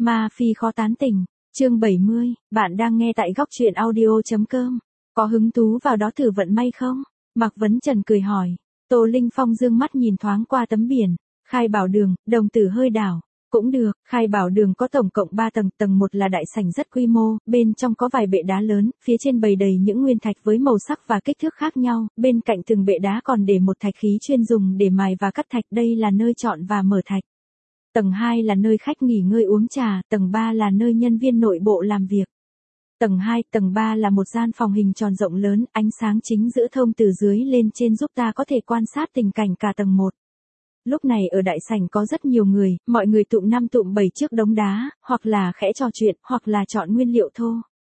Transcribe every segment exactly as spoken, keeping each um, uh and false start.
Ma Phi khó tán tỉnh, chương bảy mươi, bạn đang nghe tại góc truyện audio.com. Có hứng thú vào đó thử vận may không? Mạc Vấn Trần cười hỏi. Tô Linh Phong dương mắt nhìn thoáng qua tấm biển, Khai Bảo Đường, đồng tử hơi đảo. Cũng được, Khai Bảo Đường có tổng cộng ba tầng, tầng một là đại sảnh rất quy mô, bên trong có vài bệ đá lớn, phía trên bày đầy những nguyên thạch với màu sắc và kích thước khác nhau, bên cạnh từng bệ đá còn để một thạch khí chuyên dùng để mài và cắt thạch, đây là nơi chọn và mở thạch. Tầng hai là nơi khách nghỉ ngơi uống trà, tầng ba là nơi nhân viên nội bộ làm việc. Tầng hai, tầng ba là một gian phòng hình tròn rộng lớn, ánh sáng chính giữa thông từ dưới lên trên giúp ta có thể quan sát tình cảnh cả tầng một. Lúc này ở đại sảnh có rất nhiều người, mọi người tụm năm tụm bảy trước đống đá, hoặc là khẽ trò chuyện, hoặc là chọn nguyên liệu thô.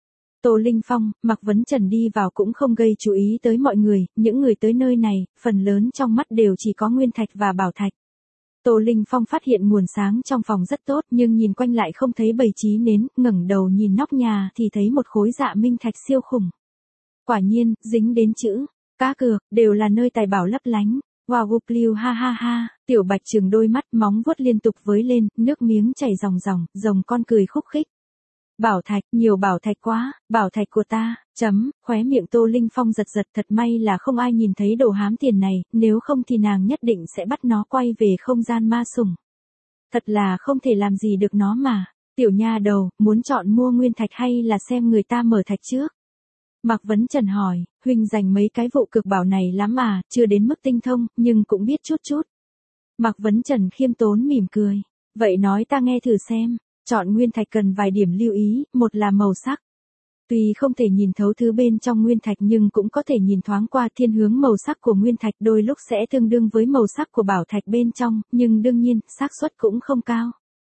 Tô Linh Phong, Mạc Vấn Trần đi vào cũng không gây chú ý tới mọi người, những người tới nơi này, phần lớn trong mắt đều chỉ có nguyên thạch và bảo thạch. Tô Linh Phong phát hiện nguồn sáng trong phòng rất tốt nhưng nhìn quanh lại không thấy bày trí nến, ngẩng đầu nhìn nóc nhà thì thấy một khối dạ minh thạch siêu khủng. Quả nhiên, dính đến chữ, cá cược, đều là nơi tài bảo lấp lánh. Wow gục liu ha ha ha, Tiểu Bạch trừng đôi mắt móng vuốt liên tục với lên, nước miếng chảy ròng ròng, rồng con cười khúc khích. Bảo thạch, nhiều bảo thạch quá, bảo thạch của ta, chấm, khóe miệng Tô Linh Phong giật giật, thật may là không ai nhìn thấy đồ hám tiền này, nếu không thì nàng nhất định sẽ bắt nó quay về không gian ma sủng. Thật là không thể làm gì được nó mà, tiểu nha đầu, muốn chọn mua nguyên thạch hay là xem người ta mở thạch trước? Mạc Vấn Trần hỏi, huynh dành mấy cái vụ cực bảo này lắm à, chưa đến mức tinh thông, nhưng cũng biết chút chút. Mạc Vấn Trần khiêm tốn mỉm cười, vậy nói ta nghe thử xem. Chọn nguyên thạch cần vài điểm lưu ý, một là màu sắc. Tuy không thể nhìn thấu thứ bên trong nguyên thạch nhưng cũng có thể nhìn thoáng qua thiên hướng màu sắc của nguyên thạch đôi lúc sẽ tương đương với màu sắc của bảo thạch bên trong, nhưng đương nhiên, xác suất cũng không cao.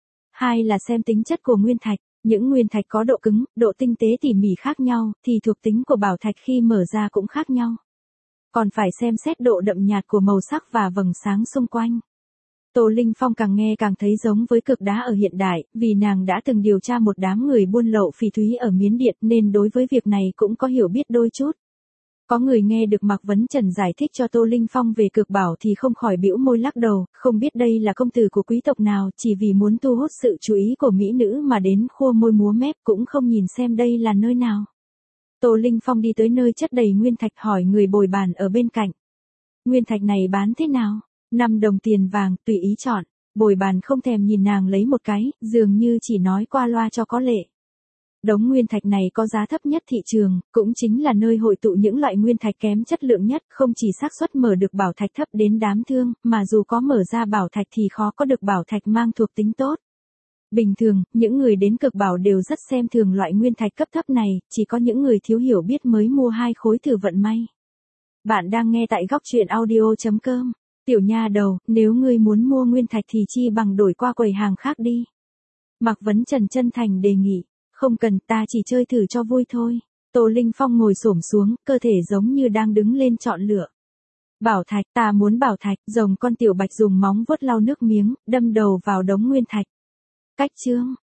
Hai là xem tính chất của nguyên thạch. Những nguyên thạch có độ cứng, độ tinh tế tỉ mỉ khác nhau, thì thuộc tính của bảo thạch khi mở ra cũng khác nhau. Còn phải xem xét độ đậm nhạt của màu sắc và vầng sáng xung quanh. Tô Linh Phong càng nghe càng thấy giống với cực đá ở hiện đại, vì nàng đã từng điều tra một đám người buôn lậu phỉ thúy ở Miến Điện nên đối với việc này cũng có hiểu biết đôi chút. Có người nghe được Mạc Vấn Trần giải thích cho Tô Linh Phong về cực bảo thì không khỏi bĩu môi lắc đầu, không biết đây là công tử của quý tộc nào, chỉ vì muốn thu hút sự chú ý của mỹ nữ mà đến khua môi múa mép cũng không nhìn xem đây là nơi nào. Tô Linh Phong đi tới nơi chất đầy nguyên thạch hỏi người bồi bàn ở bên cạnh. Nguyên thạch này bán thế nào? năm đồng tiền vàng, tùy ý chọn. Bồi bàn không thèm nhìn nàng lấy một cái, dường như chỉ nói qua loa cho có lệ. Đống nguyên thạch này có giá thấp nhất thị trường, cũng chính là nơi hội tụ những loại nguyên thạch kém chất lượng nhất, không chỉ xác suất mở được bảo thạch thấp đến đám thương, mà dù có mở ra bảo thạch thì khó có được bảo thạch mang thuộc tính tốt. Bình thường, những người đến cực bảo đều rất xem thường loại nguyên thạch cấp thấp này, chỉ có những người thiếu hiểu biết mới mua hai khối thử vận may. Bạn đang nghe tại góc truyện audio.com. Tiểu nha đầu, nếu ngươi muốn mua nguyên thạch thì chi bằng đổi qua quầy hàng khác đi. Mạc Vấn Trần chân thành đề nghị, không cần, ta chỉ chơi thử cho vui thôi. Tô Linh Phong ngồi xổm xuống, cơ thể giống như đang đứng lên chọn lựa. Bảo thạch, ta muốn bảo thạch, rồng con Tiểu Bạch dùng móng vuốt lau nước miếng, đâm đầu vào đống nguyên thạch. Cách chương,